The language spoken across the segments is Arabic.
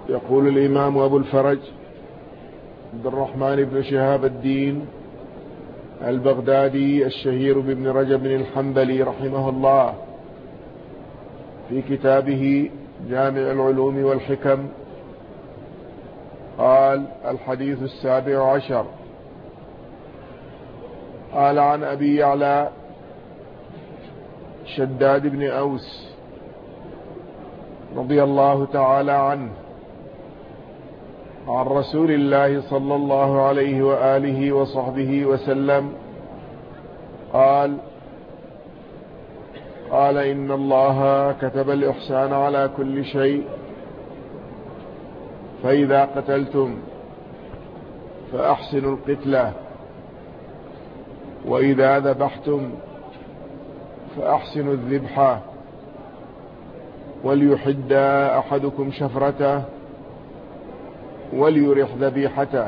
يقول الإمام أبو الفرج عبد الرحمن بن شهاب الدين البغدادي الشهير بابن رجب الحنبلي رحمه الله في كتابه جامع العلوم والحكم قال: الحديث 17. قال: عن أبي يعلى شداد بن أوس رضي الله تعالى عنه عن رسول الله صلى الله عليه وآله وصحبه وسلم قال: إن الله كتب الإحسان على كل شيء، فإذا قتلتم فأحسنوا القتلة، وإذا ذبحتم فأحسنوا الذبحة، وليحد أحدكم شفرته وليرح ذبيحته.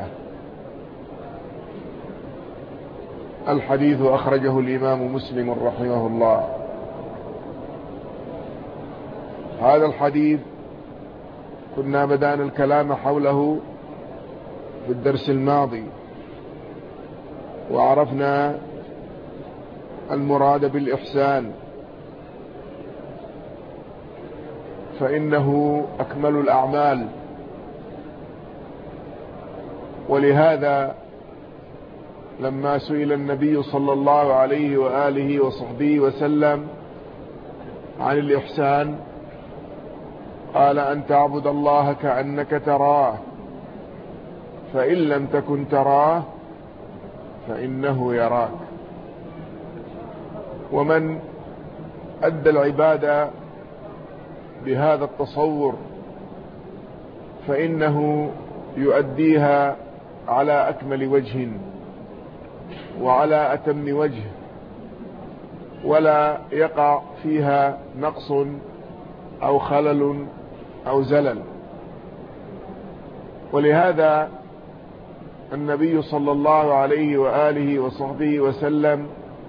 الحديث أخرجه الإمام مسلم رحمه الله. هذا الحديث كنا بدأنا الكلام حوله في الدرس الماضي، وعرفنا المراد بالإحسان، فإنه أكمل الأعمال. ولهذا لما سئل النبي صلى الله عليه وآله وصحبه وسلم عن الإحسان قال: أن تعبد الله كأنك تراه، فإن لم تكن تراه فإنه يراك. ومن أدى العبادة بهذا التصور فإنه يؤديها على أكمل وجه وعلى أتم وجه، ولا يقع فيها نقص أو خلل أو زلل. ولهذا النبي صلى الله عليه وآله وصحبه وسلم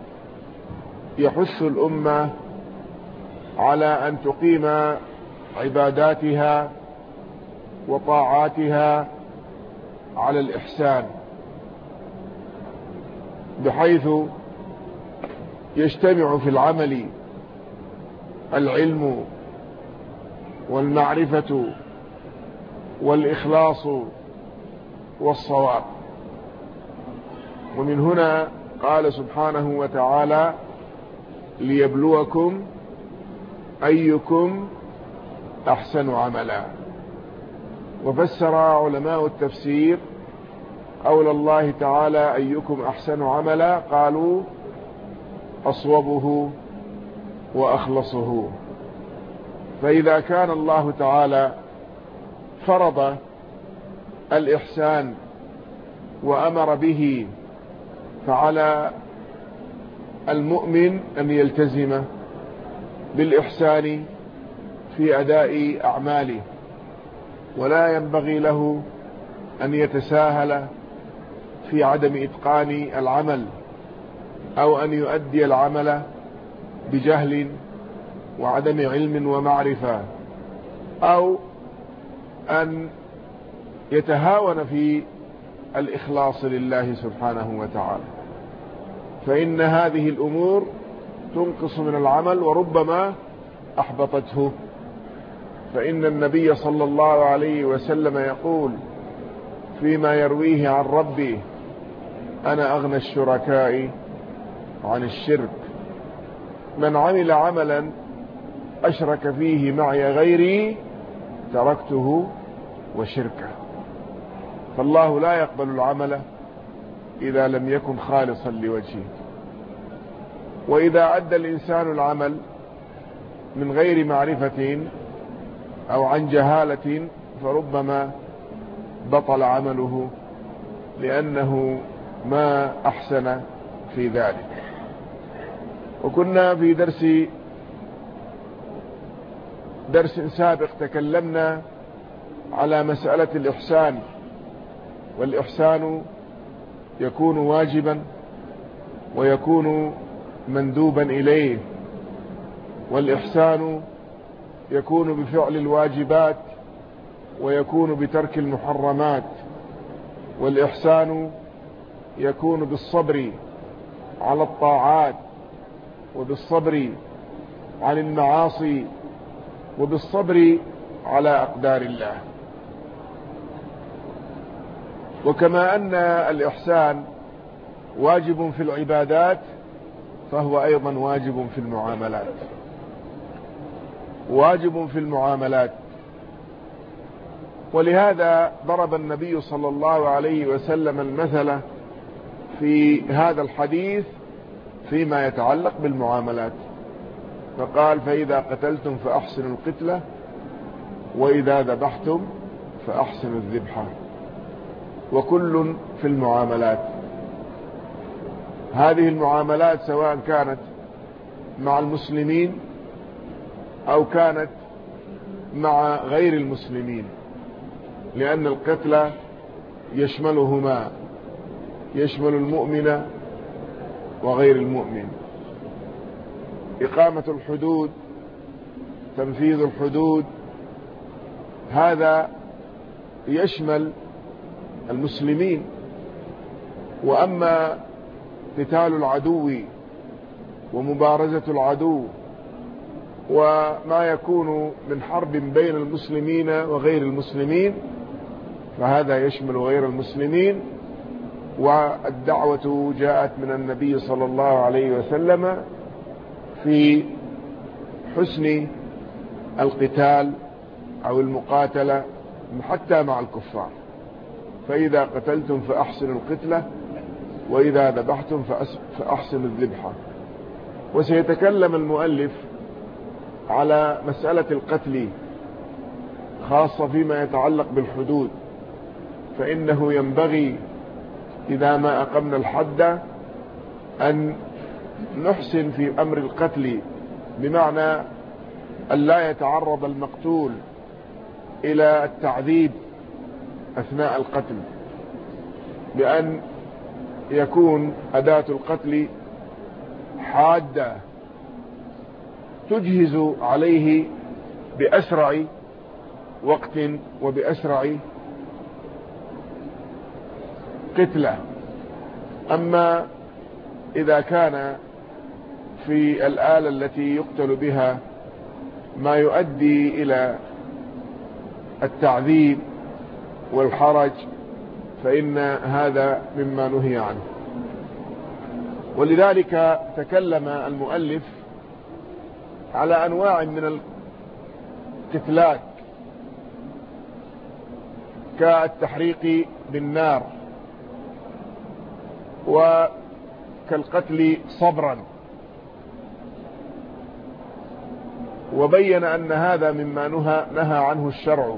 يحث الأمة على أن تقيم عباداتها وطاعاتها على الإحسان، بحيث يجتمع في العمل العلم والمعرفة والإخلاص والصواب. ومن هنا قال سبحانه وتعالى: ليبلوكم أيكم أحسن عملا. وفسر علماء التفسير قول الله تعالى: أيكم أحسن عملا، قالوا: أصوبه وأخلصه. فإذا كان الله تعالى فرض الإحسان وأمر به، فعلى المؤمن أن يلتزم بالإحسان في أداء أعماله، ولا ينبغي له أن يتساهل في عدم إتقان العمل، أو أن يؤدي العمل بجهل وعدم علم ومعرفة، أو أن يتهاون في الإخلاص لله سبحانه وتعالى، فإن هذه الأمور تنقص من العمل وربما أحبطته. فإن النبي صلى الله عليه وسلم يقول فيما يرويه عن ربه: أنا أغنى الشركاء عن الشرك، من عمل عملا أشرك فيه معي غيري تركته وشركه. فالله لا يقبل العمل إذا لم يكن خالصا لوجهه. وإذا أدى الإنسان العمل من غير معرفة أو عن جهالة فربما بطل عمله، لأنه ما أحسن في ذلك. وكنا في درس سابق تكلمنا على مسألة الإحسان، والإحسان يكون واجبا ويكون مندوبا إليه، والإحسان يكون بفعل الواجبات ويكون بترك المحرمات، والإحسان يكون بالصبر على الطاعات، وبالصبر عن المعاصي، وبالصبر على أقدار الله. وكما أن الإحسان واجب في العبادات، فهو أيضا واجب في المعاملات، واجب في المعاملات. ولهذا ضرب النبي صلى الله عليه وسلم المثل في هذا الحديث فيما يتعلق بالمعاملات، فقال: فإذا قتلتم فأحسنوا القتلة، وإذا ذبحتم فأحسنوا الذبحة. وكل في المعاملات. هذه المعاملات سواء كانت مع المسلمين أو كانت مع غير المسلمين، لأن القتل يشملهما، يشمل المؤمن وغير المؤمن. إقامة الحدود، تنفيذ الحدود، هذا يشمل المسلمين. وأما قتال العدو ومبارزة العدو وما يكون من حرب بين المسلمين وغير المسلمين، فهذا يشمل غير المسلمين. والدعوة جاءت من النبي صلى الله عليه وسلم في حسن القتال أو المقاتلة حتى مع الكفار. فإذا قتلتم فأحسنوا القتلة، وإذا ذبحتم فأحسنوا الذبحة. وسيتكلم المؤلف على مسألة القتل خاصة فيما يتعلق بالحدود، فإنه ينبغي إذا ما أقمنا الحد أن نحسن في أمر القتل، بمعنى أن لا يتعرض المقتول إلى التعذيب أثناء القتل، بأن يكون أداة القتل حادة تجهز عليه بأسرع وقت وبأسرع قتلة. أما إذا كان في الآلة التي يقتل بها ما يؤدي إلى التعذيب والحرج، فإن هذا مما نهي عنه. ولذلك تكلم المؤلف على أنواع من القتلات، كالتحريق بالنار، وكالقتل صبرا، وبين أن هذا مما نهى عنه الشرع.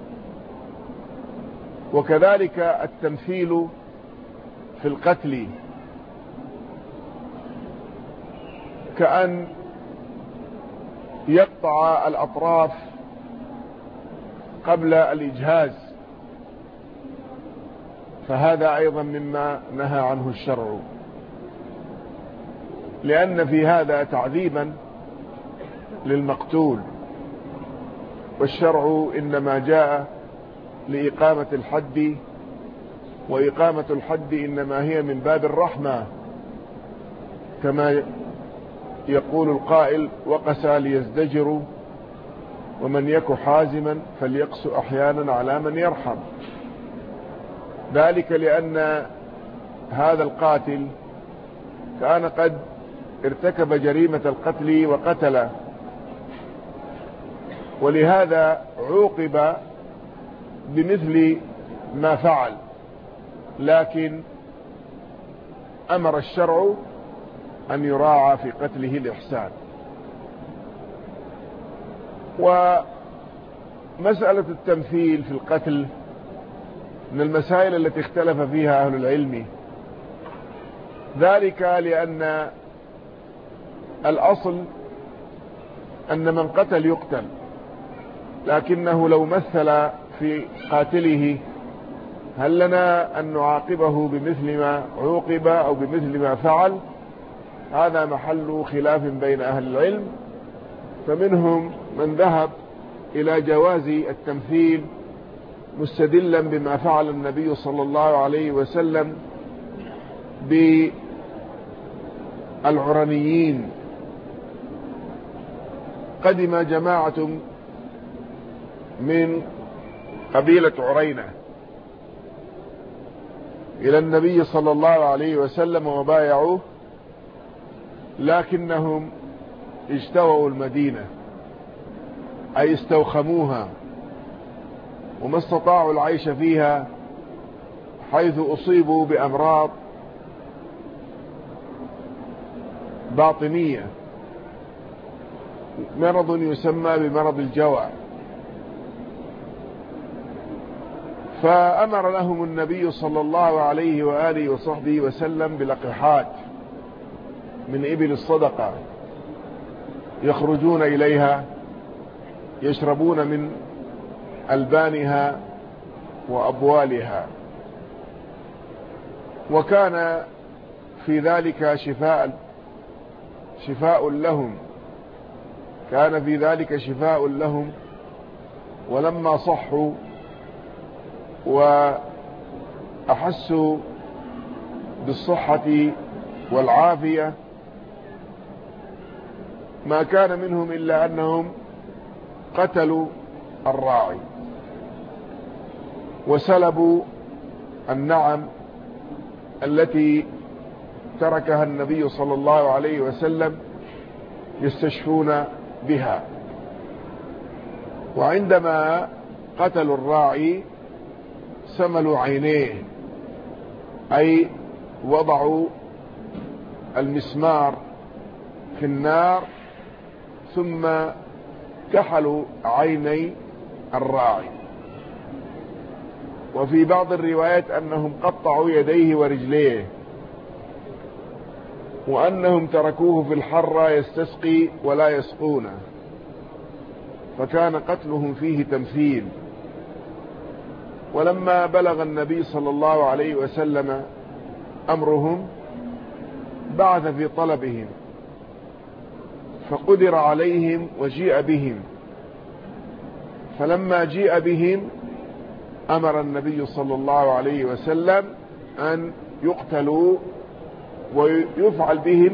وكذلك التمثيل في القتل، كأن يقطع الأطراف قبل الإجهاز، فهذا أيضا مما نهى عنه الشرع، لأن في هذا تعذيبا للمقتول. والشرع إنما جاء لإقامة الحد، وإقامة الحد إنما هي من باب الرحمة، كما يقول القائل: وقسى ليزدجروا، ومن يك حازما فليقس أحيانا على من يرحم. ذلك لأن هذا القاتل كان قد ارتكب جريمة القتل وقتل، ولهذا عوقب بمثل ما فعل، لكن أمر الشرع أن يراعى في قتله الإحسان. ومسألة التمثيل في القتل من المسائل التي اختلف فيها أهل العلم، ذلك لأن الأصل أن من قتل يقتل، لكنه لو مثل في قاتله هل لنا أن نعاقبه بمثل ما عوقب أو بمثل ما فعل؟ هذا محل خلاف بين أهل العلم. فمنهم من ذهب إلى جواز التمثيل مستدلا بما فعل النبي صلى الله عليه وسلم بالعرنيين. قدم جماعة من قبيلة عرينة إلى النبي صلى الله عليه وسلم وبايعوه، لكنهم اجتووا المدينة، أي استوخموها، وما استطاعوا العيش فيها، حيث أصيبوا بأمراض باطنية، مرض يسمى بمرض الجوع. فأمر لهم النبي صلى الله عليه وآله وصحبه وسلم بلقحات من إبل الصدقة يخرجون إليها يشربون من ألبانها وأبوالها، وكان في ذلك شفاء لهم، كان في ذلك شفاء لهم. ولما صحوا وأحسوا بالصحة والعافية ما كان منهم إلا أنهم قتلوا الراعي وسلبوا النعم التي تركها النبي صلى الله عليه وسلم يستشفون بها. وعندما قتلوا الراعي سملوا عينيه، أي وضعوا المسمار في النار ثم كحلوا عيني الراعي. وفي بعض الروايات أنهم قطعوا يديه ورجليه، وأنهم تركوه في الحر يستسقي ولا يسقونه، فكان قتلهم فيه تمثيل. ولما بلغ النبي صلى الله عليه وسلم أمرهم بعث في طلبهم، فقدر عليهم وجيء بهم. فلما جيء بهم أمر النبي صلى الله عليه وسلم أن يقتلوا ويفعل بهم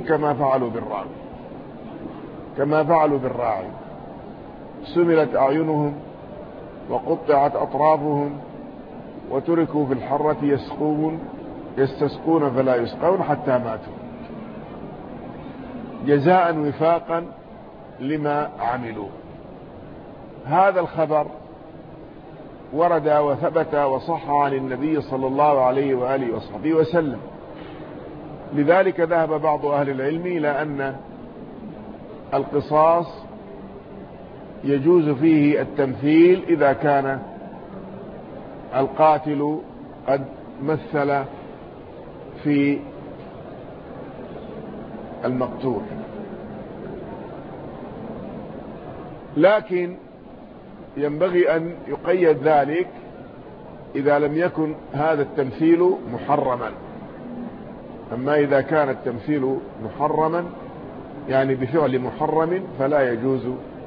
كما فعلوا بالراعي، سملت أعينهم وقطعت أطرافهم وتركوا في الحرة يستسقون فلا يسقون حتى ماتوا، جزاء وفاقا لما عملوا. هذا الخبر ورد وثبت وصح عن النبي صلى الله عليه وآله وصحبه وسلم. لذلك ذهب بعض أهل العلم إلى أن القصاص يجوز فيه التمثيل إذا كان القاتل قد مثل في المقتول، لكن ينبغي أن يقيد ذلك إذا لم يكن هذا التمثيل محرما. أما إذا كان التمثيل محرما يعني بفعل محرم فلا يجوز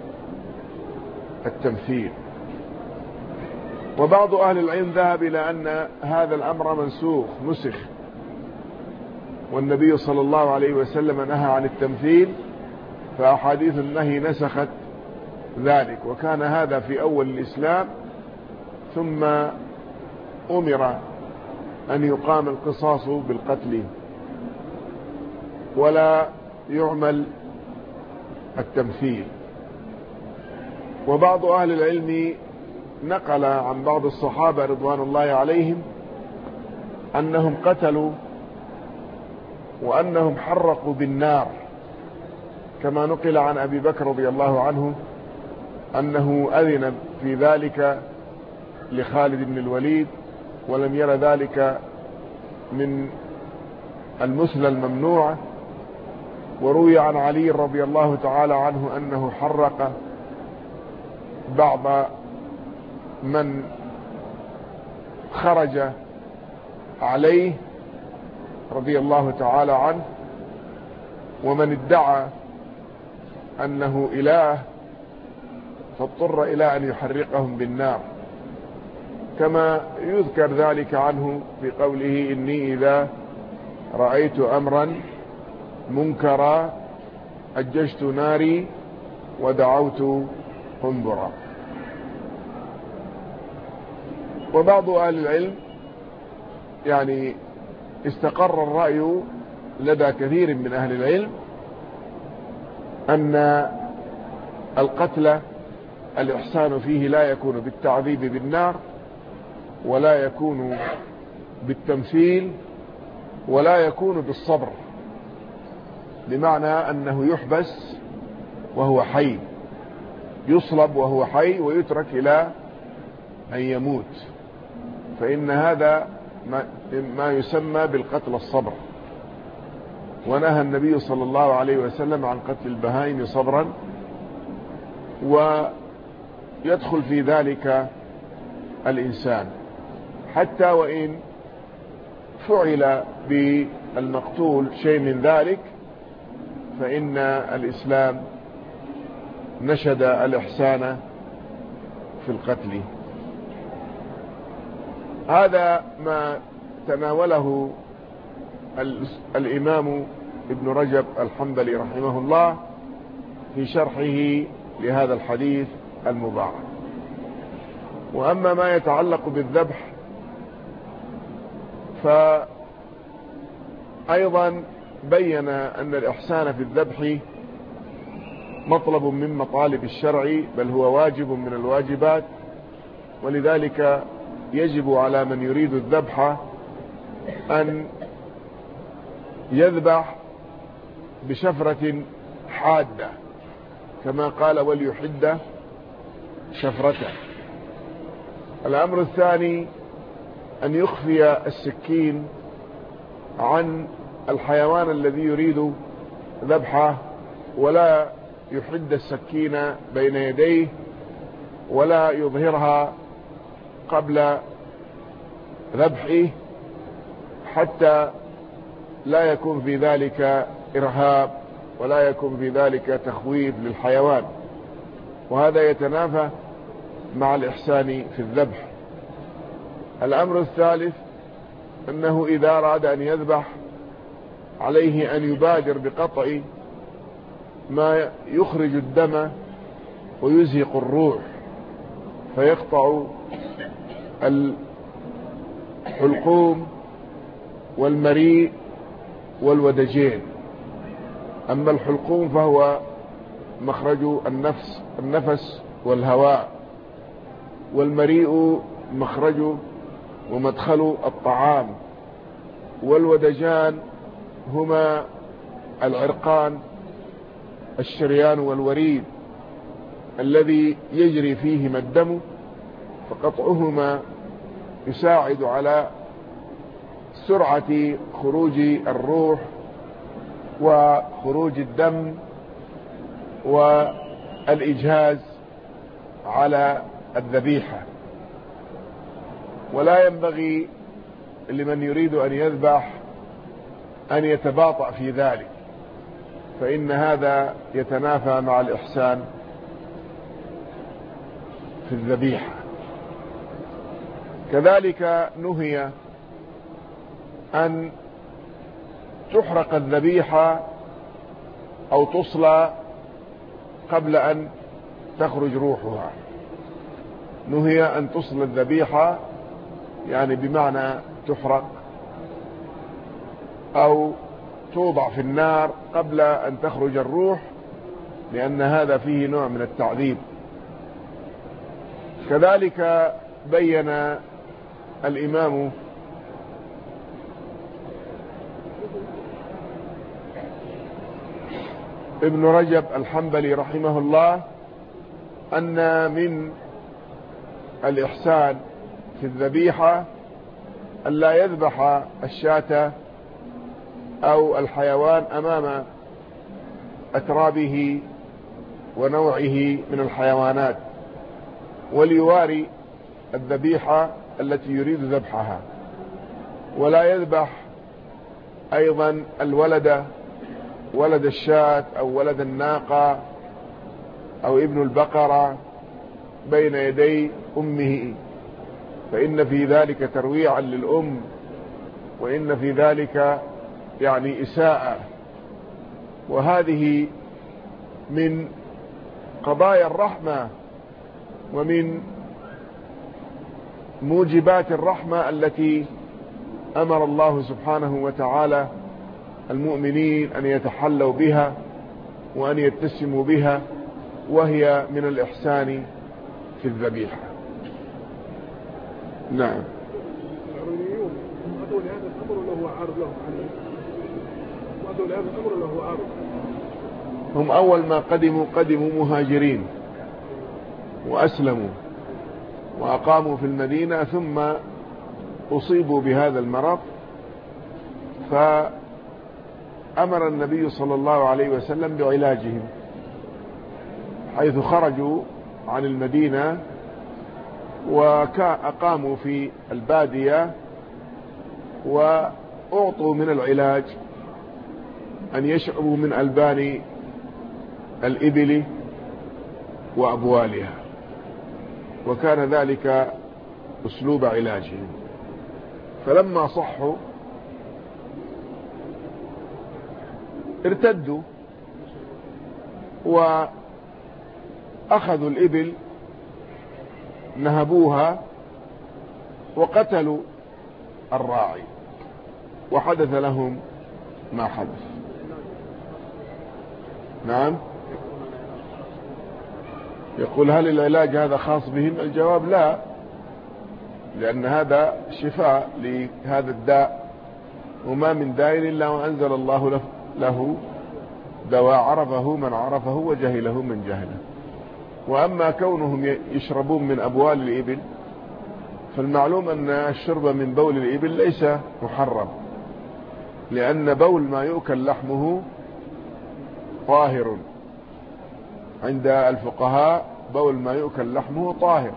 التمثيل. وبعض أهل العلم ذهب إلى أن هذا الأمر نسخ، والنبي صلى الله عليه وسلم نهى عن التمثيل، فأحاديث النهي نسخت ذلك. وكان هذا في أول الإسلام، ثم أمر أن يقام القصاص بالقتل ولا يعمل التمثيل. وبعض أهل العلم نقل عن بعض الصحابة رضوان الله عليهم أنهم قتلوا وأنهم حرقوا بالنار، كما نقل عن أبي بكر رضي الله عنه أنه أذن في ذلك لخالد بن الوليد، ولم ير ذلك من المثلى الممنوعة. وروي عن علي رضي الله تعالى عنه أنه حرق بعض من خرج عليه رضي الله تعالى عنه، ومن ادعى أنه إله فاضطر إلى أن يحرقهم بالنار، كما يذكر ذلك عنه في قوله: إني إذا رأيت أمرا منكرا أججت ناري ودعوت قنبرا. وبعض أهل العلم يعني استقر الرأي لدى كثير من أهل العلم أن القتل الإحسان فيه لا يكون بالتعذيب بالنار، ولا يكون بالتمثيل، ولا يكون بالصبر، بمعنى أنه يحبس وهو حي، يصلب وهو حي ويترك إلى أن يموت، فإن هذا ما يسمى بالقتل الصبر. ونهى النبي صلى الله عليه وسلم عن قتل البهائم صبرا، ويدخل في ذلك الإنسان حتى وإن فعل بالمقتول شيء من ذلك، فإن الإسلام نشد الإحسان في القتل. هذا ما تناوله الإمام ابن رجب الحنبلي رحمه الله في شرحه لهذا الحديث المبارك. وأما ما يتعلق بالذبح فأيضا بين أن الإحسان في الذبح مطلب من مطالب الشرع، بل هو واجب من الواجبات، ولذلك يجب على من يريد الذبح أن يذبح بشفرة حادة، كما قال: وليحد شفرته. الأمر الثاني أن يخفي السكين عن الحيوان الذي يريد ذبحه، ولا يحد السكين بين يديه، ولا يظهرها قبل ذبحه، حتى لا يكون في ذلك إرهاب ولا يكون في ذلك تخويف للحيوان، وهذا يتنافى مع الإحسان في الذبح. الأمر الثالث أنه إذا أراد أن يذبح عليه أن يبادر بقطع ما يخرج الدم ويزهق الروح، فيقطع الحلقوم والمريء والودجين. أما الحلقوم فهو مخرج النفس والهواء، والمريء مخرج ومدخل الطعام، والودجان هما العرقان الشريان والوريد الذي يجري فيهما الدم، فقطعهما يساعد على سرعة خروج الروح وخروج الدم والإجهاز على الذبيحة. ولا ينبغي لمن يريد أن يذبح أن يتباطأ في ذلك، فإن هذا يتنافى مع الإحسان في الذبيحة. كذلك نهي أن تحرق الذبيحة أو تصلى قبل أن تخرج روحها. نهي أن تصلى الذبيحة، يعني بمعنى تحرق أو توضع في النار قبل أن تخرج الروح، لأن هذا فيه نوع من التعذيب. كذلك بين الإمام ابن رجب الحنبلي رحمه الله أن من الإحسان في الذبيحة أن لا يذبح الشاة أو الحيوان أمام أترابه ونوعه من الحيوانات، وليواري الذبيحة التي يريد ذبحها. ولا يذبح أيضا ولد الشاة أو ولد الناقة أو ابن البقرة بين يدي أمه، فإن في ذلك ترويعا للأم، وإن في ذلك يعني إساءة. وهذه من قضايا الرحمة ومن موجبات الرحمة التي أمر الله سبحانه وتعالى المؤمنين أن يتحلوا بها وأن يتسموا بها، وهي من الإحسان في الذبيحة. نعم. هم أول ما قدموا مهاجرين وأسلموا وأقاموا في المدينة، ثم أصيبوا بهذا المرض، فأمر النبي صلى الله عليه وسلم بعلاجهم، حيث خرجوا عن المدينة وأقاموا في البادية، وأعطوا من العلاج أن يشربوا من ألبان الإبل وأبوالها، وكان ذلك أسلوب علاجهم. فلما صحوا ارتدوا وأخذوا الإبل، نهبوها وقتلوا الراعي، وحدث لهم ما حدث. نعم. يقول هل العلاج هذا خاص بهم؟ الجواب لا، لأن هذا شفاء لهذا الداء، وما من داء إلا وأنزل الله له دواء، عرفه من عرفه وجهله من جهله. وأما كونهم يشربون من أبوال الإبل، فالمعلوم أن الشرب من بول الإبل ليس محرم، لأن بول ما يؤكل لحمه طاهر عند الفقهاء، بول ما يؤكل لحمه طاهر،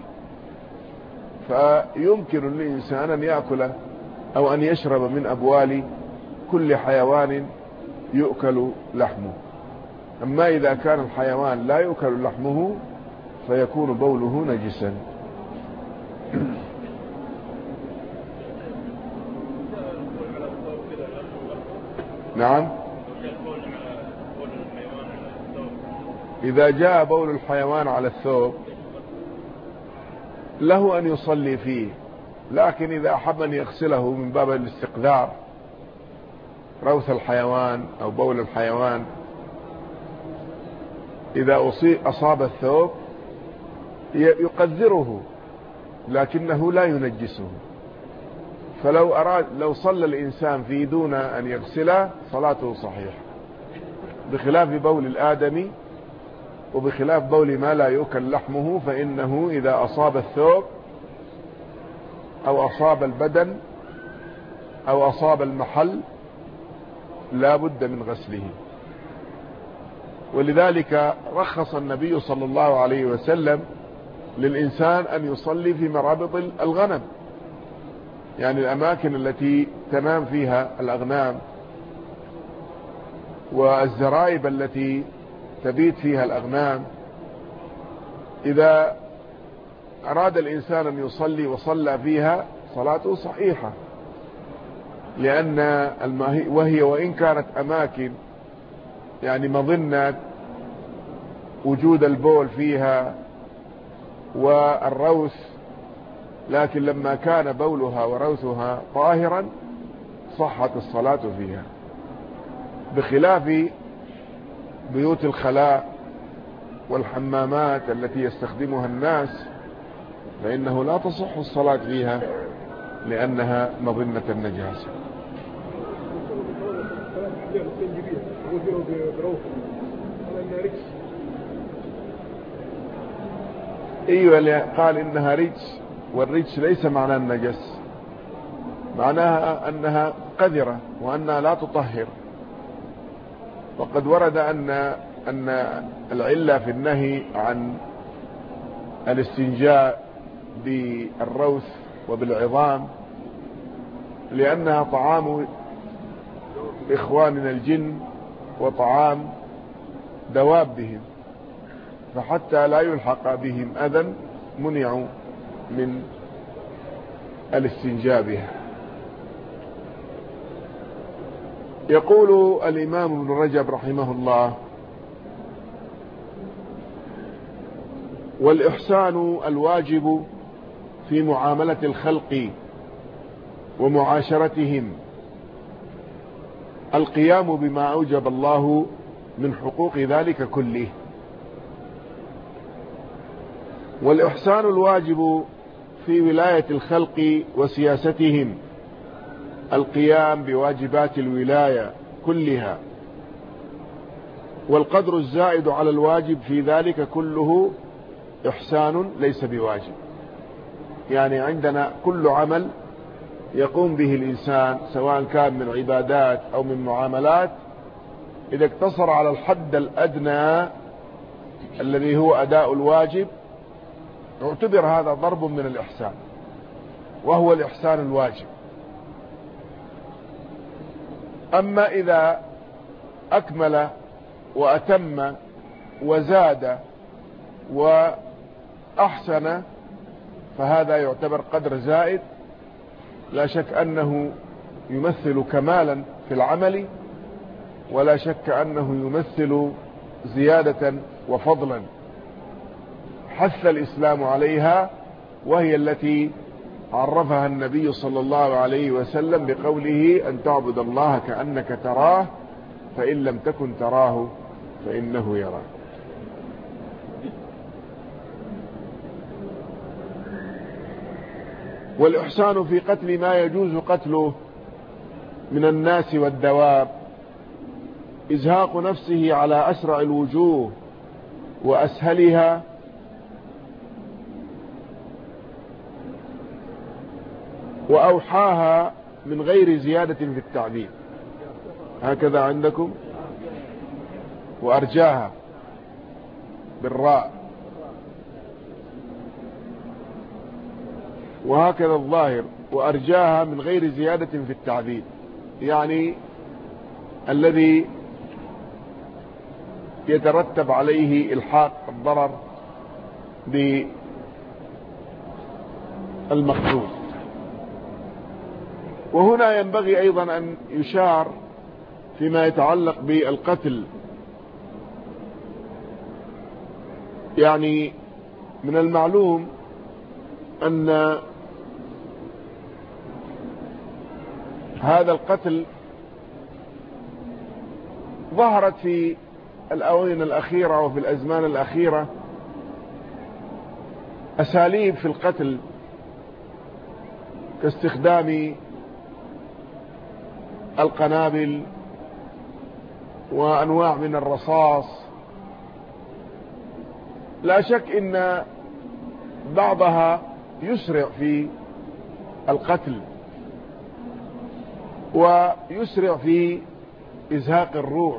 فيمكن للإنسان أن يأكل أو أن يشرب من أبوال كل حيوان يؤكل لحمه. أما إذا كان الحيوان لا يؤكل لحمه فيكون بوله نجسا. نعم. إذا جاء بول الحيوان على الثوب له أن يصلي فيه، لكن إذا أحب أن يغسله من باب الاستقذار، روث الحيوان أو بول الحيوان إذا أصاب الثوب يقذره لكنه لا ينجسه. لو صلى الإنسان فيه دون أن يغسله صلاته صحيحة، بخلاف بول الآدمي وبخلاف بول ما لا يؤكل لحمه، فإنه إذا أصاب الثوب أو أصاب البدن أو أصاب المحل لا بد من غسله. ولذلك رخص النبي صلى الله عليه وسلم للإنسان أن يصلي في مرابط الغنم، يعني الأماكن التي تنام فيها الأغنام والزرائب التي تبيت فيها الأغنام. إذا أراد الإنسان أن يصلي وصلى فيها صلاته صحيحة، لأن وهي وإن كانت أماكن يعني مظنة وجود البول فيها والروث، لكن لما كان بولها وروثها طاهرا صحت الصلاة فيها، بخلاف بيوت الخلاء والحمامات التي يستخدمها الناس، فإنه لا تصح الصلاة فيها لأنها مظنة النجاسة. أيوة، قال إنها رجس، والرجس ليس معناه النجس، معناها أنها قذرة وأنها لا تطهر. وقد ورد أن العلة في النهي عن الاستنجاء بالروث وبالعظام لأنها طعام إخواننا الجن وطعام دوابهم، فحتى لا يلحق بهم أذى منعوا من الاستنجاء بها. يقول الإمام ابن رجب رحمه الله: والإحسان الواجب في معاملة الخلق ومعاشرتهم القيام بما أوجب الله من حقوق ذلك كله. والإحسان الواجب في ولاية الخلق وسياستهم القيام بواجبات الولاية كلها، والقدر الزائد على الواجب في ذلك كله إحسان ليس بواجب. يعني عندنا كل عمل يقوم به الإنسان سواء كان من عبادات أو من معاملات، إذا اقتصر على الحد الأدنى الذي هو أداء الواجب يعتبر هذا ضرب من الإحسان، وهو الإحسان الواجب. أما إذا أكمل وأتم وزاد وأحسن فهذا يعتبر قدر زائد، لا شك أنه يمثل كمالا في العمل، ولا شك أنه يمثل زيادة وفضلا حث الإسلام عليها، وهي التي عرفها النبي صلى الله عليه وسلم بقوله: أن تعبد الله كأنك تراه فإن لم تكن تراه فإنه يراك. والإحسان في قتل ما يجوز قتله من الناس والدواب إزهاق نفسه على أسرع الوجوه وأسهلها، وأوحاها من غير زيادة في التعذيب. هكذا عندكم، وأرجاها بالراء، وهكذا الظاهر وأرجاها من غير زيادة في التعذيب، يعني الذي يترتب عليه إلحاق الضرر بالمقتول. وهنا ينبغي أيضا أن يشار فيما يتعلق بالقتل، يعني من المعلوم أن هذا القتل ظهرت في الآونة الأخيرة وفي الأزمان الأخيرة أساليب في القتل كاستخدام القنابل وأنواع من الرصاص. لا شك إن بعضها يسرع في القتل ويسرع في إزهاق الروح،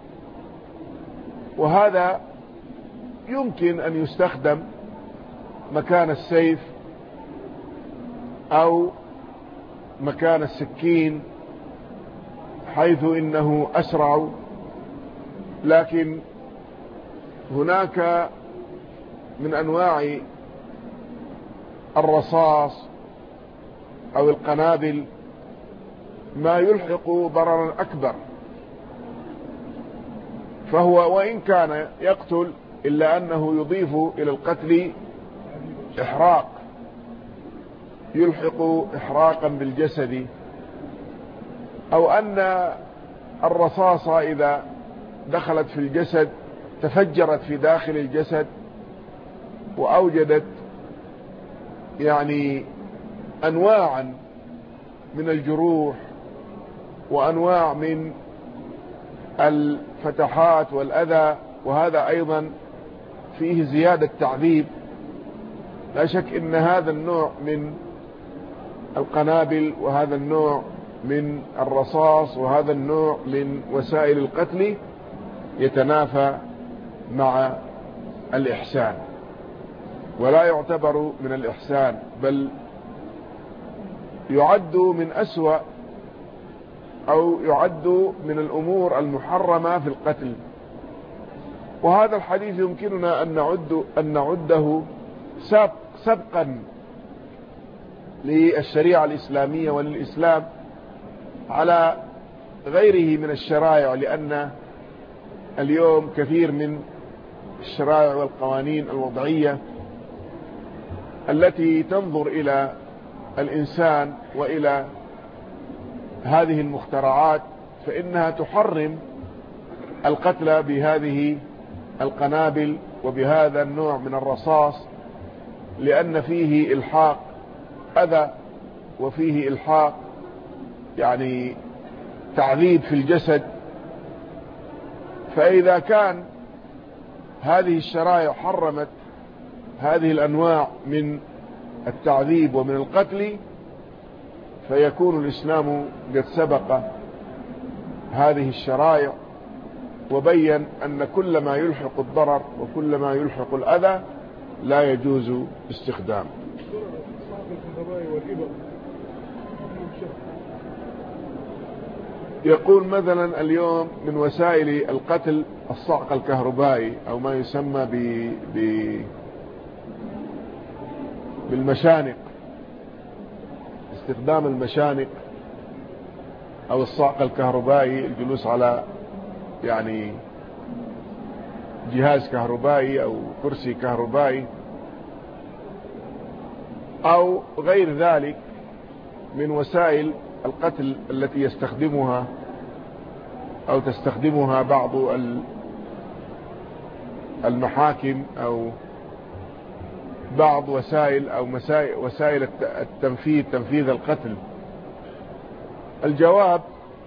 وهذا يمكن أن يستخدم مكان السيف أو مكان السكين حيث إنه أسرع. لكن هناك من أنواع الرصاص أو القنابل ما يلحق ضررا أكبر، فهو وإن كان يقتل إلا أنه يضيف إلى القتل إحراق، يلحق إحراقا بالجسد، أو أن الرصاصة إذا دخلت في الجسد تفجرت في داخل الجسد وأوجدت يعني أنواعا من الجروح وأنواع من الفتحات والأذى، وهذا أيضا فيه زيادة تعذيب. لا شك إن هذا النوع من القنابل وهذا النوع من الرصاص وهذا النوع من وسائل القتل يتنافى مع الإحسان، ولا يعتبر من الإحسان، بل يعد من أسوأ أو يعد من الأمور المحرمة في القتل. وهذا الحديث يمكننا أن نعده سبقا للشريعة الإسلامية وللإسلام على غيره من الشرائع، لأن اليوم كثير من الشرائع والقوانين الوضعية التي تنظر إلى الإنسان وإلى هذه المخترعات فإنها تحرم القتل بهذه القنابل وبهذا النوع من الرصاص، لأن فيه إلحاق أذى وفيه إلحاق يعني تعذيب في الجسد. فإذا كان هذه الشرائع حرمت هذه الأنواع من التعذيب ومن القتل، فيكون الإسلام قد سبق هذه الشرائع وبين أن كل ما يلحق الضرر وكل ما يلحق الأذى لا يجوز استخدامه. يقول مثلا اليوم من وسائل القتل الصعق الكهربائي أو ما يسمى بالمشانق، استخدام المشانق أو الصعق الكهربائي، الجلوس على يعني جهاز كهربائي أو كرسي كهربائي أو غير ذلك من وسائل القتل التي يستخدمها أو تستخدمها بعض المحاكم أو بعض وسائل أو وسائل تنفيذ القتل. الجواب: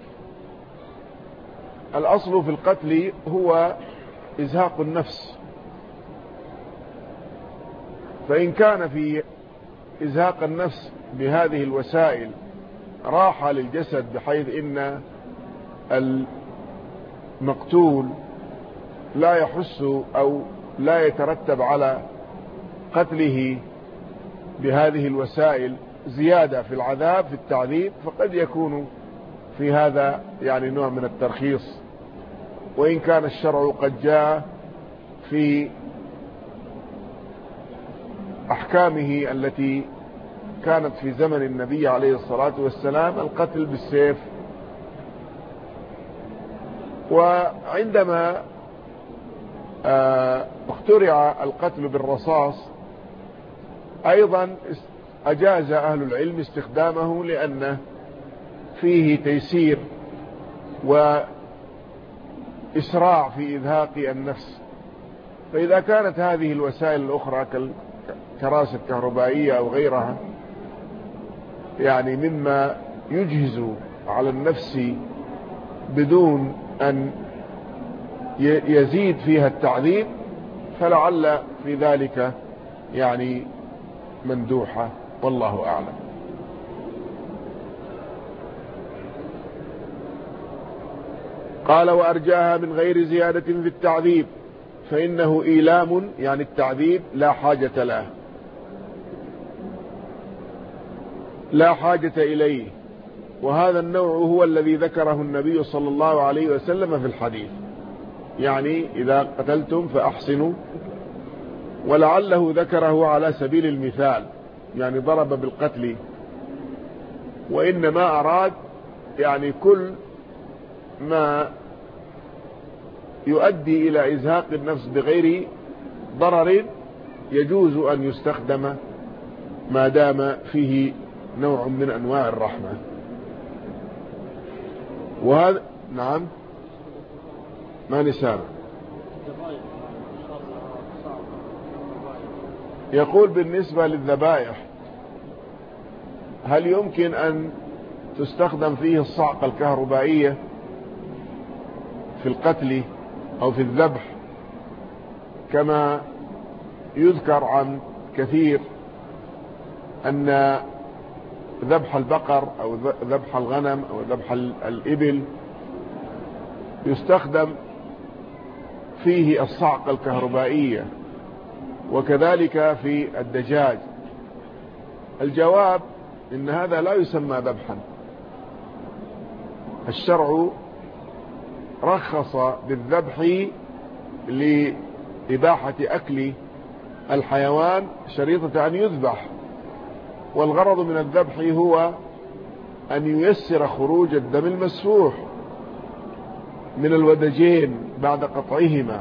الأصل في القتل هو إزهاق النفس، فإن كان في إزهاق النفس بهذه الوسائل راحة للجسد بحيث إن المقتول لا يحس أو لا يترتب على قتله بهذه الوسائل زيادة في العذاب في التعذيب، فقد يكون في هذا يعني نوع من الترخيص، وإن كان الشرع قد جاء في أحكامه التي كانت في زمن النبي عليه الصلاة والسلام القتل بالسيف. وعندما اخترع القتل بالرصاص أيضا أجاز أهل العلم استخدامه لأن فيه تيسير وإسراع في إذهاق النفس. فإذا كانت هذه الوسائل الأخرى كالكراسي الكهربائية أو غيرها يعني مما يجهز على النفس بدون أن يزيد فيها التعذيب، فلعل في ذلك يعني مندوحة، والله أعلم. قال: وأرجاها من غير زيادة في التعذيب فإنه إيلام، يعني التعذيب لا حاجة له، لا حاجة إليه، وهذا النوع هو الذي ذكره النبي صلى الله عليه وسلم في الحديث، يعني إذا قتلتم فأحسنوا، ولعله ذكره على سبيل المثال يعني ضرب بالقتل، وإنما أراد يعني كل ما يؤدي إلى إزهاق النفس بغير ضرر يجوز أن يستخدم ما دام فيه نوع من أنواع الرحمة. وهذا نعم ما نسامع. يقول: بالنسبة للذبائح هل يمكن أن تستخدم فيه الصعقة الكهربائية في القتل أو في الذبح، كما يذكر عن كثير أن ذبح البقر أو ذبح الغنم أو ذبح الإبل يستخدم فيه الصعقة الكهربائية، وكذلك في الدجاج؟ الجواب: إن هذا لا يسمى ذبحا. الشرع رخص بالذبح لإباحة أكل الحيوان شريطة أن يذبح، والغرض من الذبح هو أن ييسر خروج الدم المسفوح من الودجين بعد قطعهما.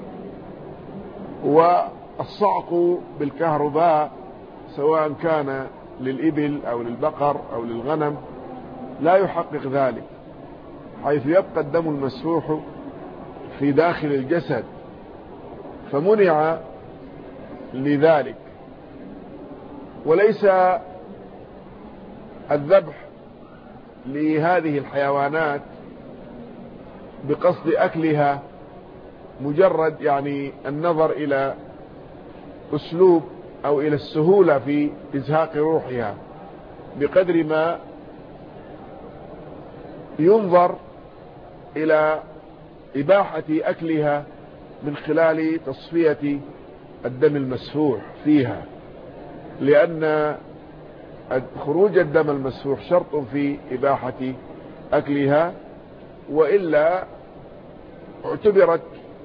والصعق بالكهرباء سواء كان للإبل أو للبقر أو للغنم لا يحقق ذلك، حيث يبقى الدم المسفوح في داخل الجسد، فمنع لذلك. وليس الذبح لهذه الحيوانات بقصد أكلها مجرد يعني النظر إلى أسلوب أو إلى السهولة في إزهاق روحها، بقدر ما ينظر إلى إباحة أكلها من خلال تصفية الدم المسفوح فيها، لأن خروج الدم المسفوح شرط في إباحة أكلها، وإلا اعتبرت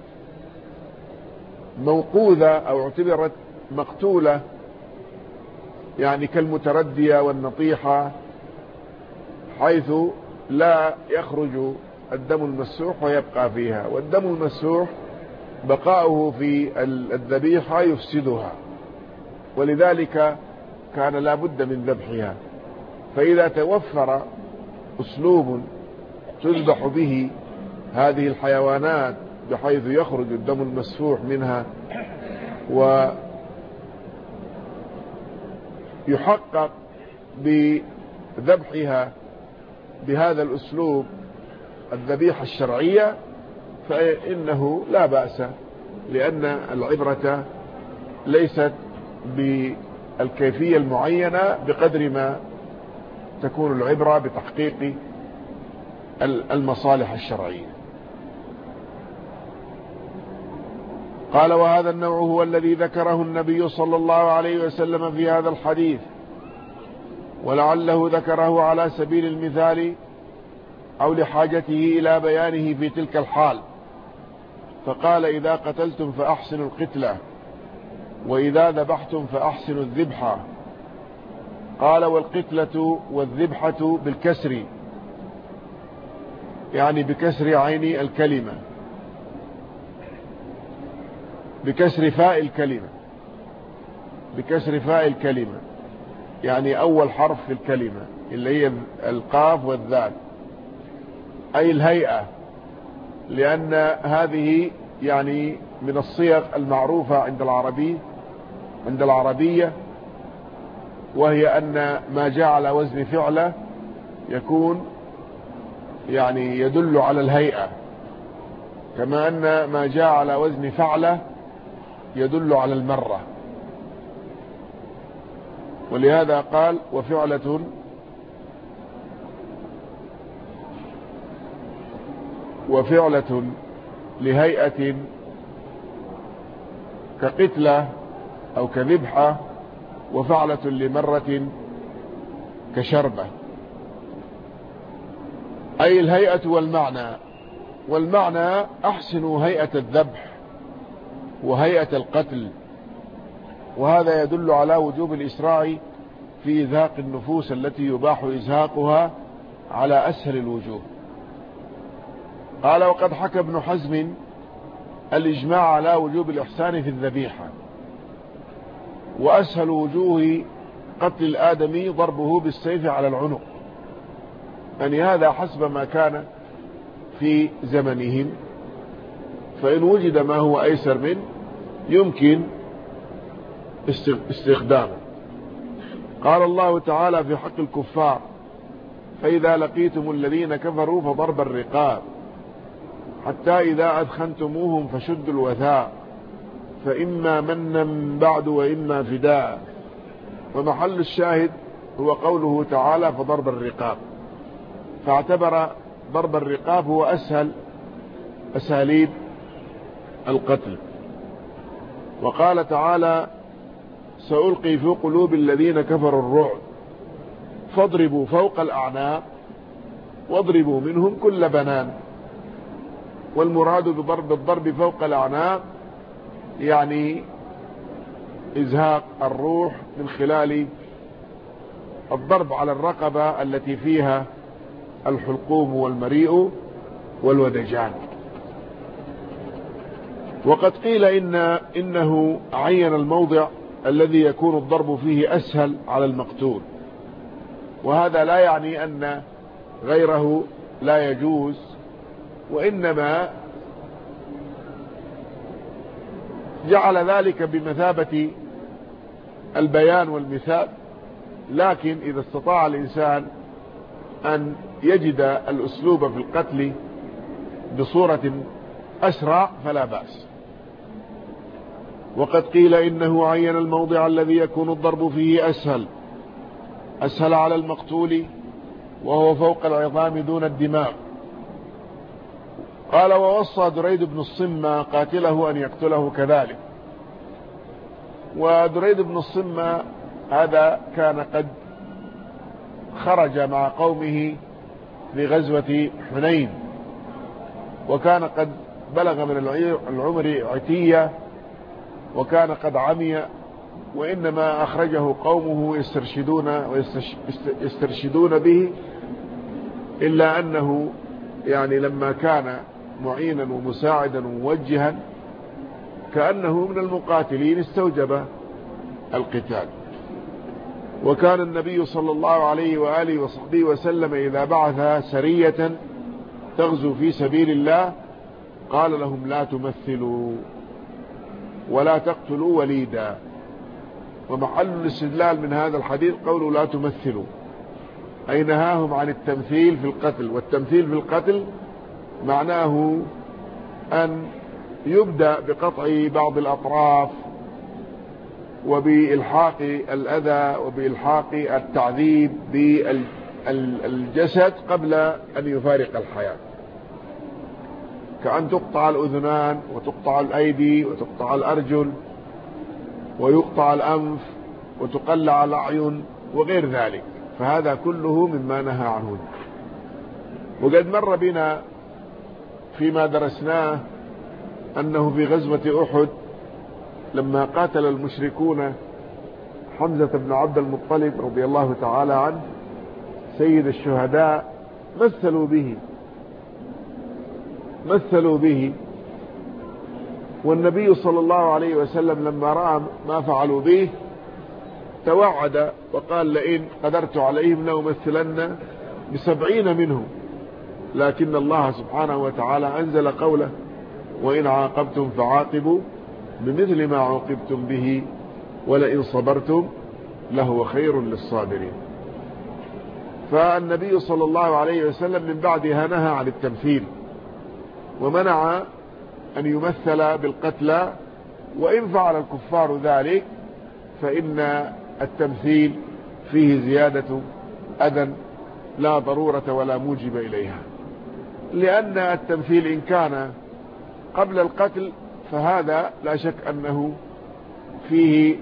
موقوذة أو اعتبرت مقتولة، يعني كالمتردية والنطيحة، حيث لا يخرج الدم المسفوح ويبقى فيها، والدم المسفوح بقاؤه في الذبيحة يفسدها، ولذلك كان لا بد من ذبحها. فإذا توفر أسلوب تذبح به هذه الحيوانات بحيث يخرج الدم المسفوح منها ويحقق بذبحها بهذا الأسلوب الذبيحة الشرعية، فإنه لا بأس، لأن العبرة ليست بالكيفية المعينة بقدر ما تكون العبرة بتحقيق المصالح الشرعية. قال: وهذا النوع هو الذي ذكره النبي صلى الله عليه وسلم في هذا الحديث، ولعله ذكره على سبيل المثال أو لحاجته إلى بيانه في تلك الحال، فقال: إذا قتلتم فأحسنوا القتلة، وإذا ذبحتم فأحسنوا الذبحة. قال: والقتلة والذبحة بالكسر، يعني بكسر عين الكلمة، بكسر فاء الكلمة، بكسر فاء الكلمة، يعني أول حرف في الكلمة اللي هي القاف والذال، أي الهيئة، لأن هذه يعني من الصيغ المعروفة عند العربية، وهي أن ما جاء على وزن فعله يكون يعني يدل على الهيئة، كما أن ما جاء على وزن فعله يدل على المرة. ولهذا قال: وفعلة لهيئة كقتلة أو كذبحة، وفعلة لمرة كشربة، أي الهيئة والمعنى. والمعنى: أحسنوا هيئة الذبح وهيئة القتل، وهذا يدل على وجوب الإسراع في إزهاق النفوس التي يباح إزهاقها على أسهل الوجوه. قال: وقد حكى ابن حزم الإجماع على وجوب الإحسان في الذبيحة، وأسهل وجوه قتل الآدمي ضربه بالسيف على العنق، يعني هذا حسب ما كان في زمنهم، فإن وجد ما هو أيسر منه يمكن استخدامه. قال الله تعالى في حق الكفار: فإذا لقيتم الذين كفروا فضرب الرقاب حتى إذا أدخنتموهم فشدوا الوثاق فإما منا بعد وإما فداء. ومحل الشاهد هو قوله تعالى: فضرب الرقاب، فاعتبر ضرب الرقاب هو أسهل أساليب القتل. وقال تعالى: سألقي في قلوب الذين كفروا الرعب فاضربوا فوق الأعناق واضربوا منهم كل بنان. والمراد بالضرب فوق الأعناق يعني إزهاق الروح من خلال الضرب على الرقبة التي فيها الحلقوم والمريء والودجان. وقد قيل إنه عين الموضع الذي يكون الضرب فيه أسهل على المقتول، وهذا لا يعني أن غيره لا يجوز، وإنما جعل ذلك بمثابة البيان والمثال. لكن إذا استطاع الإنسان أن يجد الأسلوب في القتل بصورة أسرع فلا بأس. وقد قيل إنه عين الموضع الذي يكون الضرب فيه أسهل على المقتول، وهو فوق العظام دون الدماغ. قال: ووصى دريد بن الصمة قاتله أن يقتله كذلك. ودريد بن الصمة هذا كان قد خرج مع قومه في غزوة حنين، وكان قد بلغ من العمر عتية، وكان قد عمي، وإنما أخرجه قومه يسترشدون به، إلا أنه يعني لما كان معينا ومساعدا وموجها كأنه من المقاتلين استوجب القتال. وكان النبي صلى الله عليه وآله وصحبه وسلم إذا بعث سرية تغزو في سبيل الله قال لهم: لا تمثلوا ولا تقتلوا وليدا. ومحل الاستدلال من هذا الحديث قوله لا تمثلوا، أي نهاهم عن التمثيل في القتل. والتمثيل في القتل معناه أن يبدأ بقطع بعض الأطراف وبإلحاق الأذى وبإلحاق التعذيب بالجسد قبل أن يفارق الحياة، كأن تقطع الأذنان وتقطع الأيدي وتقطع الأرجل ويقطع الأنف وتقلع الأعين وغير ذلك، فهذا كله مما نهى عنه. وقد مر بنا فيما درسناه أنه في غزوة أحد لما قاتل المشركون حمزة بن عبد المطلب رضي الله تعالى عنه سيد الشهداء، مثلوا به، والنبي صلى الله عليه وسلم لما رأى ما فعلوا به توعد وقال: لئن قدرت عليهم لأمثلن ب70 منهم. لكن الله سبحانه وتعالى أنزل قوله: وإن عاقبتم فعاقبوا بمثل ما عوقبتم به ولئن صبرتم لهو خير للصابرين. فالنبي صلى الله عليه وسلم من بعدها نهى عن التمثيل ومنع أن يمثل بالقتلى، وإن فعل الكفار ذلك فإن التمثيل فيه زيادة أذى لا ضرورة ولا موجب إليها، لأن التمثيل إن كان قبل القتل فهذا لا شك أنه فيه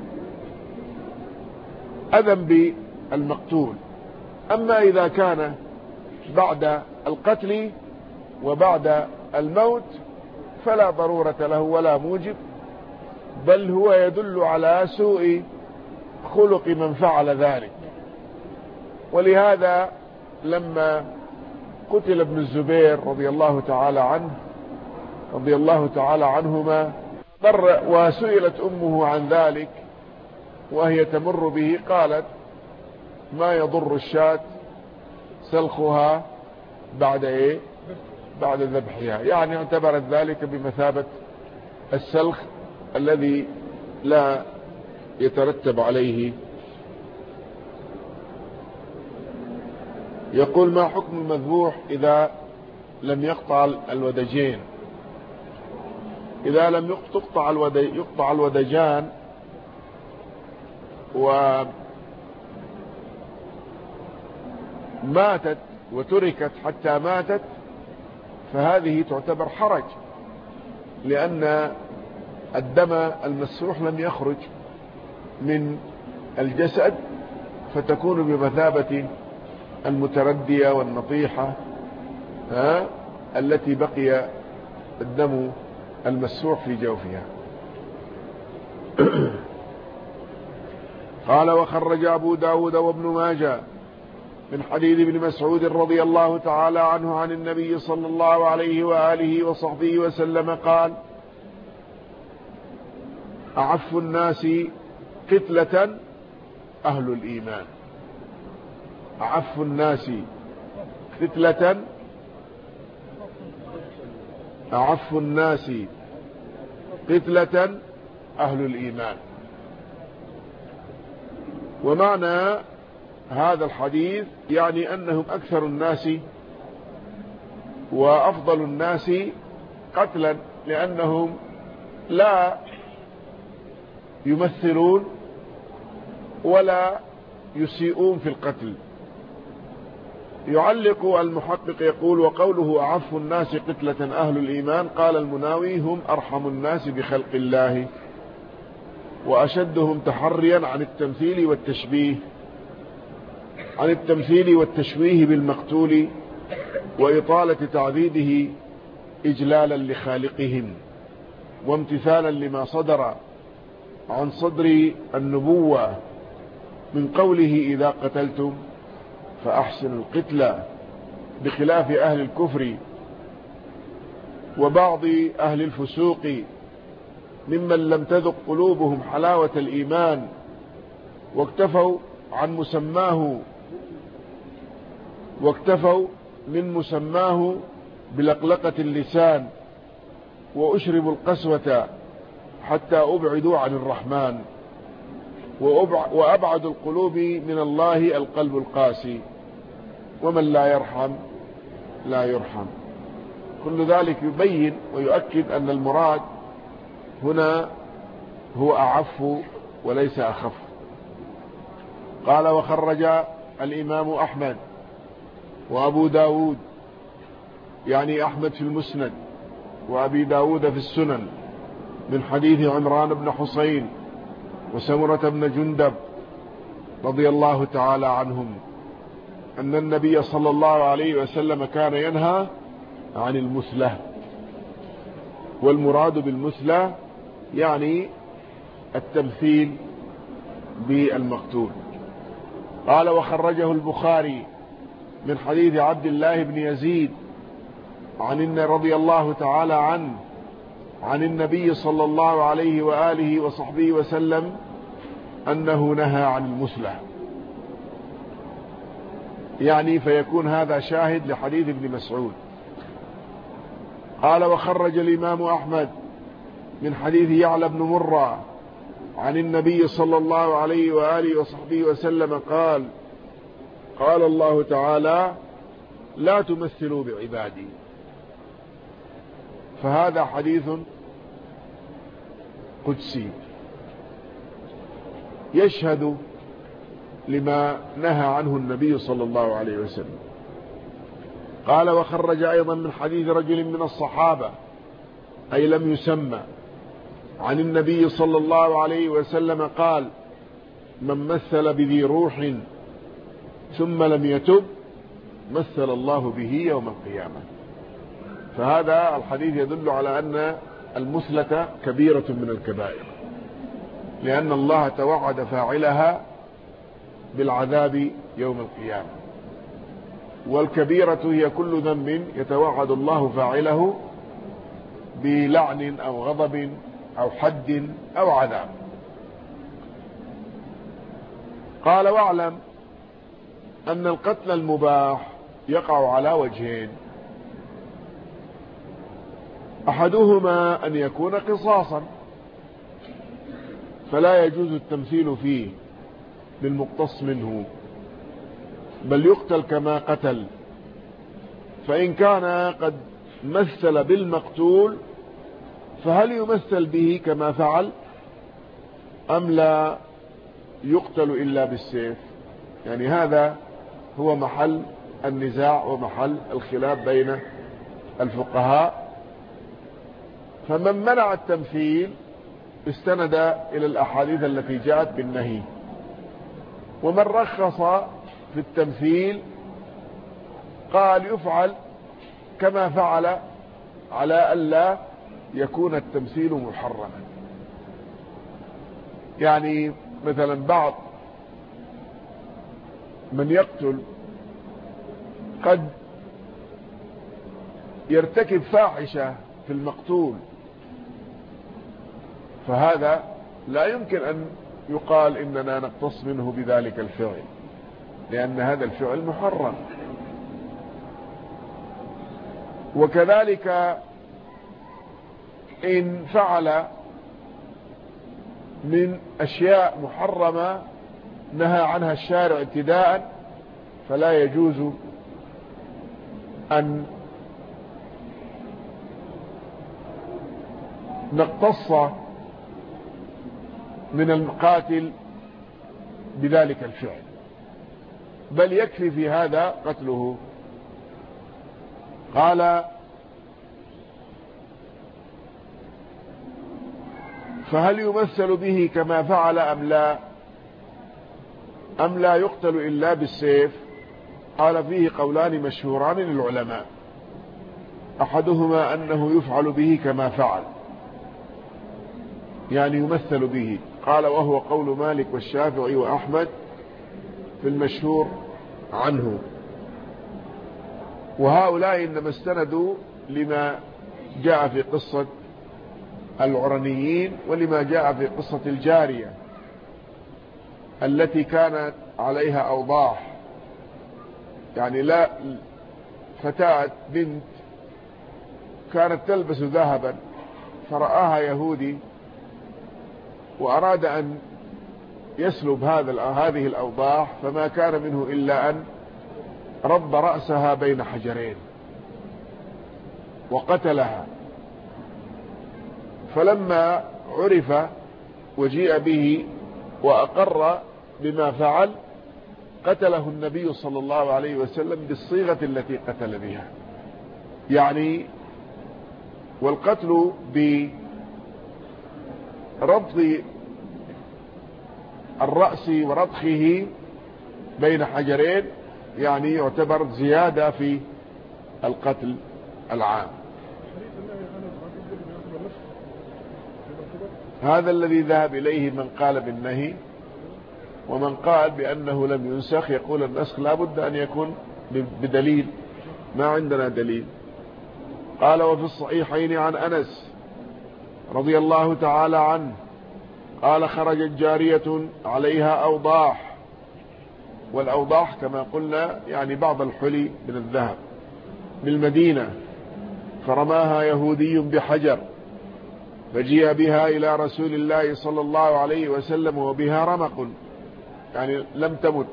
أذى بالمقتول. أما إذا كان بعد القتل وبعد الموت فلا ضرورة له ولا موجب، بل هو يدل على سوء خلق من فعل ذلك. ولهذا لما قتل ابن الزبير رضي الله تعالى عنهما وسئلت أمه عن ذلك وهي تمر به قالت: ما يضر الشاة سلخها بعد ذبحها، يعني اعتبرت ذلك بمثابة السلخ الذي لا يترتب عليه. يقول: ما حكم المذبوح إذا لم يقطع الودجين؟ إذا لم يقطع الودجان وماتت وتركت حتى ماتت فهذه تعتبر حرج، لأن الدم المسفوح لم يخرج من الجسد، فتكون بمثابة المتردية والنطيحة التي بقي الدم المسفوح في جوفها. قال وخرج أبو داود وابن ماجه من حديث ابن مسعود رضي الله تعالى عنه عن النبي صلى الله عليه وآله وصحبه وسلم قال: أعف الناس قتلة أهل الإيمان. أعف الناس قتلة، أعف الناس قتلة أهل الإيمان. ومعنى هذا الحديث يعني أنهم أكثر الناس وأفضل الناس قتلا، لأنهم لا يمثلون ولا يسيئون في القتل. يعلق المحقق يقول: وقوله أعف الناس قتلة أهل الإيمان، قال المناوي: هم أرحم الناس بخلق الله وأشدهم تحريا عن التمثيل والتشويه بالمقتول وإطالة تعذيبه إجلالا لخالقهم وامتثالا لما صدر عن صدر النبوة من قوله: إذا قتلتم فأحسنوا القتلى، بخلاف أهل الكفر وبعض أهل الفسوق ممن لم تذق قلوبهم حلاوة الإيمان واكتفوا من مسماه بلقلقة اللسان وأشربوا القسوة حتى أبعدوا عن الرحمن وأبعد القلوب من الله القلب القاسي، ومن لا يرحم لا يرحم. كل ذلك يبين ويؤكد أن المراد هنا هو أعف وليس أخف. قال: وخرج الإمام أحمد وأبو داود، يعني أحمد في المسند وأبي داود في السنن، من حديث عمران بن حسين وسمرة بن جندب رضي الله تعالى عنهم أن النبي صلى الله عليه وسلم كان ينهى عن المثلة، والمراد بالمثلة يعني التمثيل بالمقتول. قال: وخرجه البخاري من حديث عبد الله بن يزيد رضي الله تعالى عنه عن النبي صلى الله عليه وآله وصحبه وسلم أنه نهى عن المثلة، يعني فيكون هذا شاهد لحديث ابن مسعود. قال: وخرج الإمام أحمد من حديث يعلى بن مرة عن النبي صلى الله عليه وآله وصحبه وسلم قال: قال الله تعالى: لا تمثلوا بعبادي. فهذا حديث قدسي يشهد لما نهى عنه النبي صلى الله عليه وسلم. قال: وخرج أيضا من حديث رجل من الصحابة أي لم يسمى عن النبي صلى الله عليه وسلم قال: من مثل بذي روح ثم لم يتب مثل الله به يوم القيامة. فهذا الحديث يدل على أن المثلة كبيرة من الكبائر، لأن الله توعد فاعلها بالعذاب يوم القيامة، والكبيرة هي كل ذنب يتوعد الله فاعله بلعن أو غضب أو حد أو عذاب. قال: واعلم أن القتل المباح يقع على وجهين: أحدهما أن يكون قصاصا فلا يجوز التمثيل فيه بالمقتص منه، بل يقتل كما قتل. فإن كان قد مثل بالمقتول فهل يمثل به كما فعل أم لا يقتل إلا بالسيف؟ يعني هذا هو محل النزاع ومحل الخلاف بين الفقهاء. فمن منع التمثيل استند إلى الأحاديث التي جاءت بالنهي، ومن رخص في التمثيل قال يفعل كما فعل على ألا يكون التمثيل محرما. يعني مثلا بعض من يقتل قد يرتكب فاحشة في المقتول، فهذا لا يمكن أن يقال إننا نقتص منه بذلك الفعل، لأن هذا الفعل محرم. وكذلك إن فعل من أشياء محرمة نهى عنها الشارع ابتداء، فلا يجوز أن نقتص من القاتل بذلك الفعل، بل يكفي في هذا قتله. قال: فهل يمثل به كما فعل أم لا يقتل إلا بالسيف؟ قال: فيه قولان مشهوران للعلماء، أحدهما أنه يفعل به كما فعل، يعني يمثل به. قال: وهو قول مالك والشافعي وأحمد في المشهور عنه. وهؤلاء إنما استندوا لما جاء في قصة العرنيين، ولما جاء في قصة الجارية التي كانت عليها أوضاح، يعني لا فتاة بنت كانت تلبس ذهبا، فرآها يهودي وأراد أن يسلب هذه الأوضاح، فما كان منه إلا أن رب رأسها بين حجرين وقتلها. فلما عرف وجيء به وأقر بما فعل، قتله النبي صلى الله عليه وسلم بالصيغة التي قتل بها، يعني والقتل بربط الرأس ورضخه بين حجرين يعني يعتبر زيادة في القتل العام. هذا الذي ذهب إليه من قال بالنهي، ومن قال بأنه لم ينسخ. يقول النسخ لا بد أن يكون بدليل، ما عندنا دليل. قال: وفي الصحيحين عن أنس رضي الله تعالى عنه قال: خرجت جارية عليها أوضاح، والأوضاح كما قلنا يعني بعض الحلي من الذهب، بالمدينة، فرماها يهودي بحجر، فجيء بها إلى رسول الله صلى الله عليه وسلم وبها رمق، يعني لم تمت،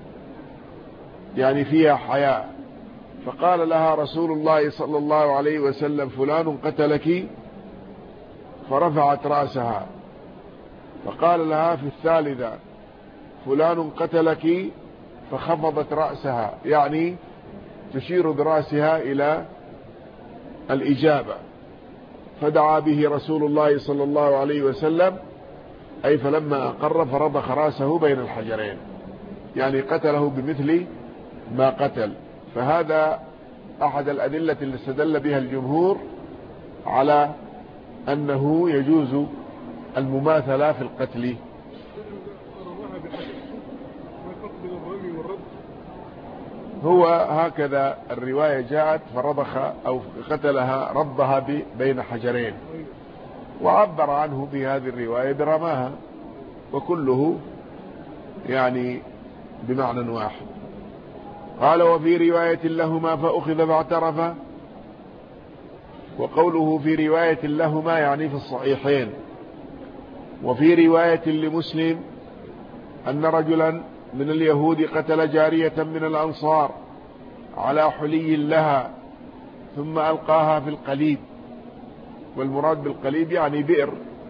يعني فيها حياة. فقال لها رسول الله صلى الله عليه وسلم: فلان قتلك؟ فرفعت رأسها. فقال لها في الثالثة: فلان قتلك؟ فخفضت رأسها، يعني تشير برأسها إلى الإجابة. فدعا به رسول الله صلى الله عليه وسلم، أي فلما أقر فرضخ رأسه بين الحجرين، يعني قتله بمثل ما قتل. فهذا أحد الأدلة اللي استدل بها الجمهور على أنه يجوز المماثلة في القتل. هو هكذا الرواية جاءت، فرضخ أو قتلها ربها بين حجرين، وعبر عنه بهذه الرواية برماها، وكله يعني بمعنى واحد. قال: وفي رواية لهما فأخذ فاعترف. وقوله في رواية لهما يعني في الصحيحين. وفي رواية لمسلم أن رجلا من اليهود قتل جارية من الأنصار على حلي لها، ثم ألقاها في القليب، والمراد بالقليب يعني بئر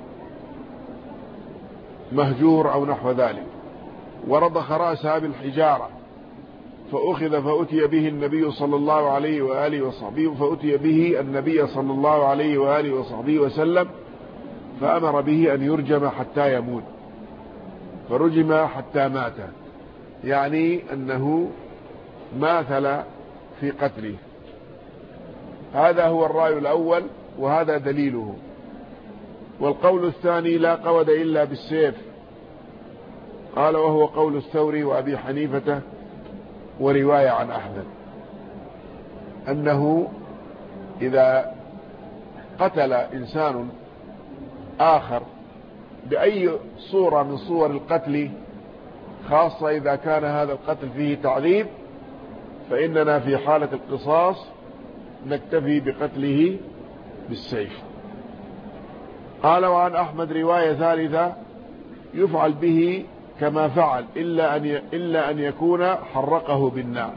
مهجور أو نحو ذلك، ورضخ رأسها بالحجارة، فأخذ فأتي به النبي صلى الله عليه وآله وصحبه، فأتي به النبي صلى الله عليه وآله وصحبه وسلم، فأمر به أن يرجم حتى يموت، فرجم حتى مات، يعني أنه ماثل في قتله. هذا هو الرأي الأول، وهذا دليله. والقول الثاني: لا قود إلا بالسيف. قال: وهو قول الثوري وأبي حنيفة ورواية عن أحمد أنه إذا قتل إنسان آخر بأي صورة من صور القتل، خاصة إذا كان هذا القتل فيه تعذيب، فإننا في حالة القصاص نكتفي بقتله بالسيف. قال: وعن أحمد رواية ثالثة: يفعل به كما فعل إلا أن يكون حرقه بالنار،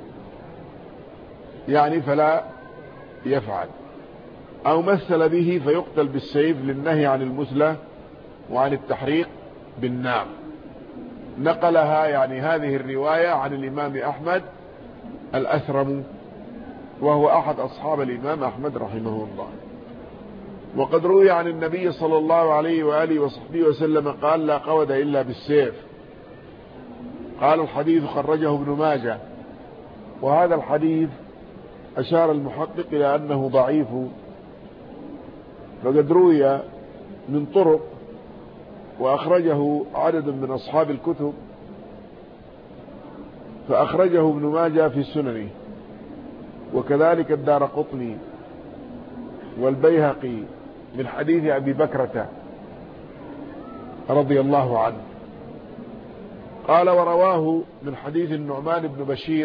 يعني فلا يفعل، أو مثل به فيقتل بالسيف للنهي عن المثلة وعن التحريق بالنار. نقلها يعني هذه الرواية عن الإمام أحمد الأثرم، وهو أحد أصحاب الإمام أحمد رحمه الله. وقد روي عن النبي صلى الله عليه وآله وصحبه وسلم قال: لا قود إلا بالسيف. قال: الحديث خرجه ابن ماجه. وهذا الحديث أشار المحقق إلى أنه ضعيف، فقد روي من طرق وأخرجه عدد من أصحاب الكتب، فأخرجه ابن ماجه في سننه، وكذلك الدارقطني والبيهقي من حديث أبي بكرة رضي الله عنه. قال: ورواه من حديث النعمان بن بشير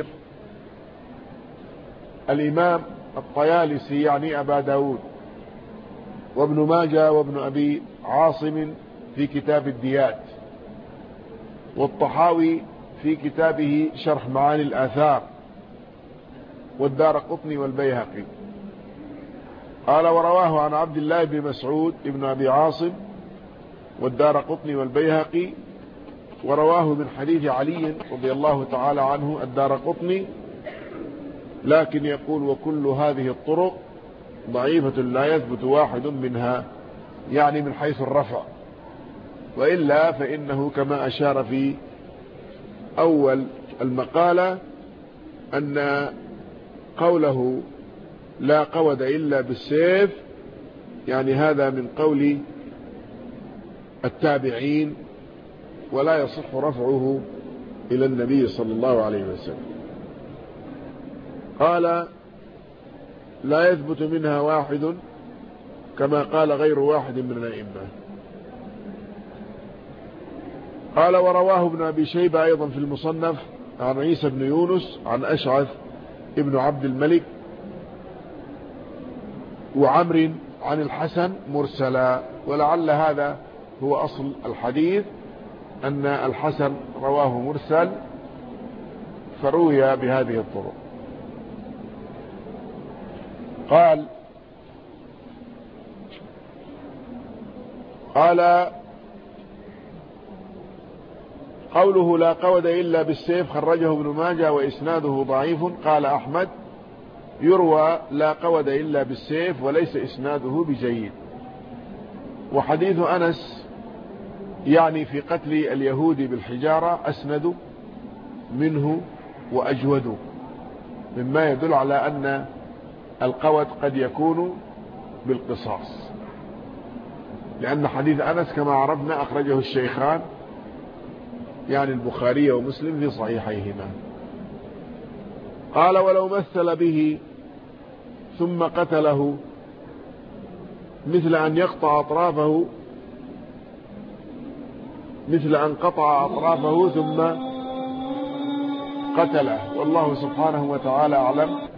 الإمام الطيالسي يعني أبا داود، وابن ماجه وابن أبي عاصم في كتاب الديات، والطحاوي في كتابه شرح معاني الآثار، والدارقطني والبيهقي. قال: ورواه عن عبد الله بن مسعود ابن أبي عاصم والدارقطني والبيهقي، ورواه من حديث علي رضي الله تعالى عنه الدارقطني، لكن يقول: وكل هذه الطرق ضعيفة لا يثبت واحد منها، يعني من حيث الرفع، وإلا فإنه كما أشار في أول المقالة أن قوله لا قود إلا بالسيف يعني هذا من قول التابعين، ولا يصح رفعه إلى النبي صلى الله عليه وسلم. قال: لا يثبت منها واحد، كما قال غير واحد من الأئمة. قال: ورواه ابن أبي شيبة أيضا في المصنف عن عيسى بن يونس عن أشعث ابن عبد الملك وعمر عن الحسن مرسلا، ولعل هذا هو أصل الحديث، أن الحسن رواه مرسل فروي بهذه الطرق. قال قوله لا قود إلا بالسيف خرجه ابن ماجه وإسناده ضعيف. قال أحمد: يروى لا قود إلا بالسيف وليس إسناده بجيد. وحديث أنس يعني في قتل اليهود بالحجارة أسند منه وأجود، مما يدل على أن القود قد يكون بالقصاص، لأن حديث أنس كما عرفنا أخرجه الشيخان يعني البخاري ومسلم في صحيحيهما. قال: ولو مثل به ثم قتله مثل أن يقطع أطرافه، مثل أن قطع أطرافه ثم قتله. والله سبحانه وتعالى أعلم.